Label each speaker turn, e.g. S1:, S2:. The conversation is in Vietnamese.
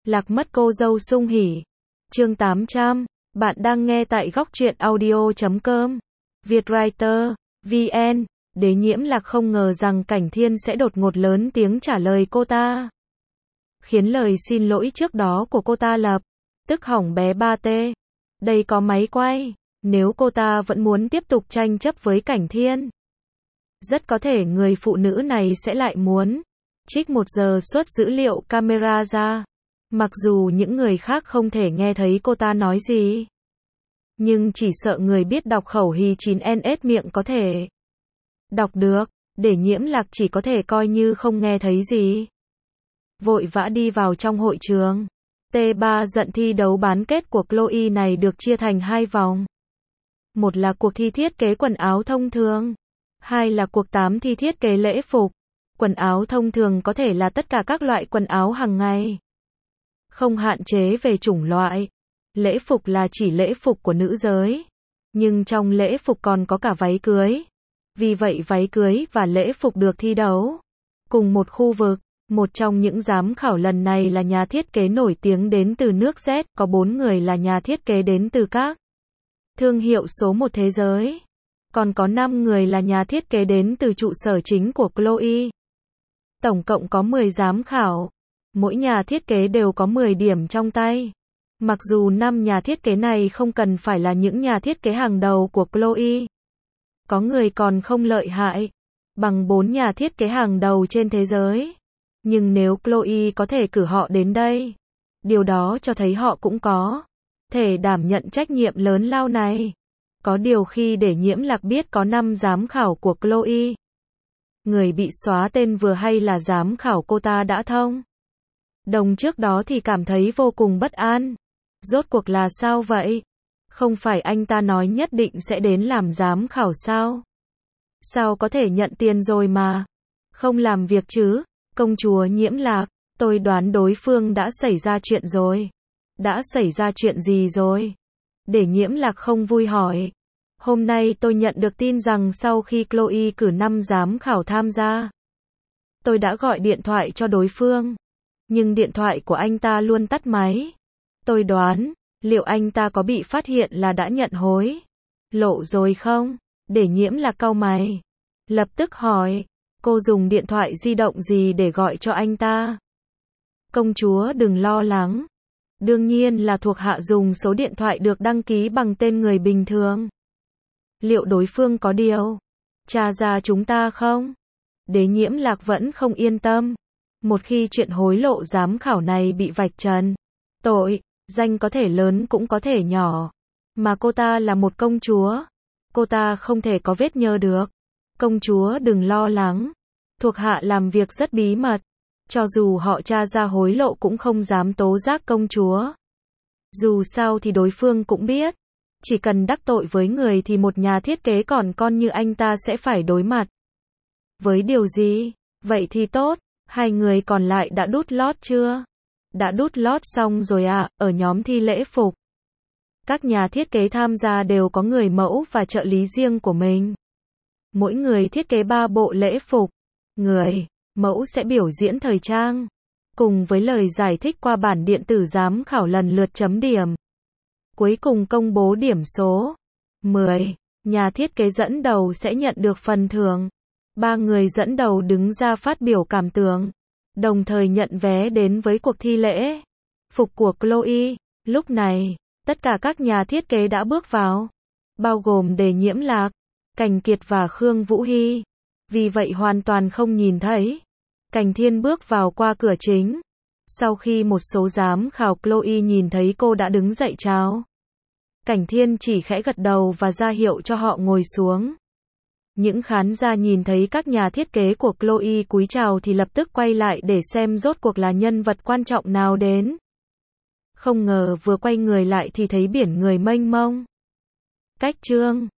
S1: Lạc mất cô dâu sung hỉ. Chương 800. Bạn đang nghe tại góc truyện audio.com. Vietwriter, VN. Đế Nhiễm Lạc không ngờ rằng Cảnh Thiên sẽ đột ngột lớn tiếng trả lời cô ta. Khiến lời xin lỗi trước đó của cô ta lập tức hỏng bé 3T. Đây có máy quay. Nếu cô ta vẫn muốn tiếp tục tranh chấp với Cảnh Thiên, rất có thể người phụ nữ này sẽ lại muốn trích 1 giờ xuất dữ liệu camera ra. Mặc dù những người khác không thể nghe thấy cô ta nói gì, nhưng chỉ sợ người biết đọc khẩu hy 9NS miệng có thể đọc được. Để Nhiễm Lạc chỉ có thể coi như không nghe thấy gì. Vội vã đi vào trong hội trường. T3 giận thi đấu bán kết của Chloe này được chia thành 2 vòng. Một là cuộc thi thiết kế quần áo thông thường. 2 là cuộc 8 thi thiết kế lễ phục. Quần áo thông thường có thể là tất cả các loại quần áo hàng ngày, không hạn chế về chủng loại. Lễ phục là chỉ lễ phục của nữ giới. Nhưng trong lễ phục còn có cả váy cưới. Vì vậy váy cưới và lễ phục được thi đấu cùng một khu vực. Một trong những giám khảo lần này là nhà thiết kế nổi tiếng đến từ nước Z, có 4 người là nhà thiết kế đến từ các thương hiệu số 1 thế giới. Còn có 5 người là nhà thiết kế đến từ trụ sở chính của Chloe. Tổng cộng có 10 giám khảo. Mỗi nhà thiết kế đều có 10 điểm trong tay. Mặc dù 5 nhà thiết kế này không cần phải là những nhà thiết kế hàng đầu của Chloe. Có người còn không lợi hại bằng 4 nhà thiết kế hàng đầu trên thế giới. Nhưng nếu Chloe có thể cử họ đến đây, điều đó cho thấy họ cũng có thể đảm nhận trách nhiệm lớn lao này. Có điều khi Để Nhiễm Lạc biết có 5 giám khảo của Chloe, người bị xóa tên vừa hay là giám khảo cô ta đã thông đồng trước đó thì cảm thấy vô cùng bất an. Rốt cuộc là sao vậy? Không phải anh ta nói nhất định sẽ đến làm giám khảo sao? Sao có thể nhận tiền rồi mà không làm việc chứ? Công chúa Nhiễm Lạc, tôi đoán đối phương đã xảy ra chuyện rồi. Đã xảy ra chuyện gì rồi? Để Nhiễm Lạc không vui hỏi. Hôm nay tôi nhận được tin rằng sau khi Chloe cử 5 giám khảo tham gia, tôi đã gọi điện thoại cho đối phương. Nhưng điện thoại của anh ta luôn tắt máy. Tôi đoán, liệu anh ta có bị phát hiện là đã nhận hối lộ rồi không? Để Nhiễm Lạc cau mày. Lập tức hỏi, cô dùng điện thoại di động gì để gọi cho anh ta? Công chúa đừng lo lắng. Đương nhiên là thuộc hạ dùng số điện thoại được đăng ký bằng tên người bình thường. Liệu đối phương có điều tra ra chúng ta không? Để Nhiễm Lạc vẫn không yên tâm. Một khi chuyện hối lộ giám khảo này bị vạch trần, tội danh có thể lớn cũng có thể nhỏ. Mà cô ta là một công chúa. Cô ta không thể có vết nhơ được. Công chúa đừng lo lắng. Thuộc hạ làm việc rất bí mật. Cho dù họ tra ra hối lộ cũng không dám tố giác công chúa. Dù sao thì đối phương cũng biết, chỉ cần đắc tội với người thì một nhà thiết kế còn con như anh ta sẽ phải đối mặt với điều gì. Vậy thì tốt. 2 người còn lại đã đút lót chưa? Đã đút lót xong rồi ạ. Ở nhóm thi lễ phục, các nhà thiết kế tham gia đều có người mẫu và trợ lý riêng của mình. Mỗi người thiết kế 3 bộ lễ phục. Người mẫu sẽ biểu diễn thời trang, cùng với lời giải thích qua bản điện tử giám khảo lần lượt chấm điểm. Cuối cùng công bố điểm số. 10. Nhà thiết kế dẫn đầu sẽ nhận được phần thưởng. 3 người dẫn đầu đứng ra phát biểu cảm tưởng, đồng thời nhận vé đến với cuộc thi lễ phục của Chloe. Lúc này, tất cả các nhà thiết kế đã bước vào, bao gồm Để Nhiễm Lạc, Cảnh Kiệt và Khương Vũ Hy. Vì vậy hoàn toàn không nhìn thấy Cảnh Thiên bước vào qua cửa chính. Sau khi một số giám khảo Chloe nhìn thấy cô đã đứng dậy chào, Cảnh Thiên chỉ khẽ gật đầu và ra hiệu cho họ ngồi xuống. Những khán giả nhìn thấy các nhà thiết kế của Chloe cúi chào thì lập tức quay lại để xem rốt cuộc là nhân vật quan trọng nào đến. Không ngờ vừa quay người lại thì thấy biển người mênh mông. Cách chương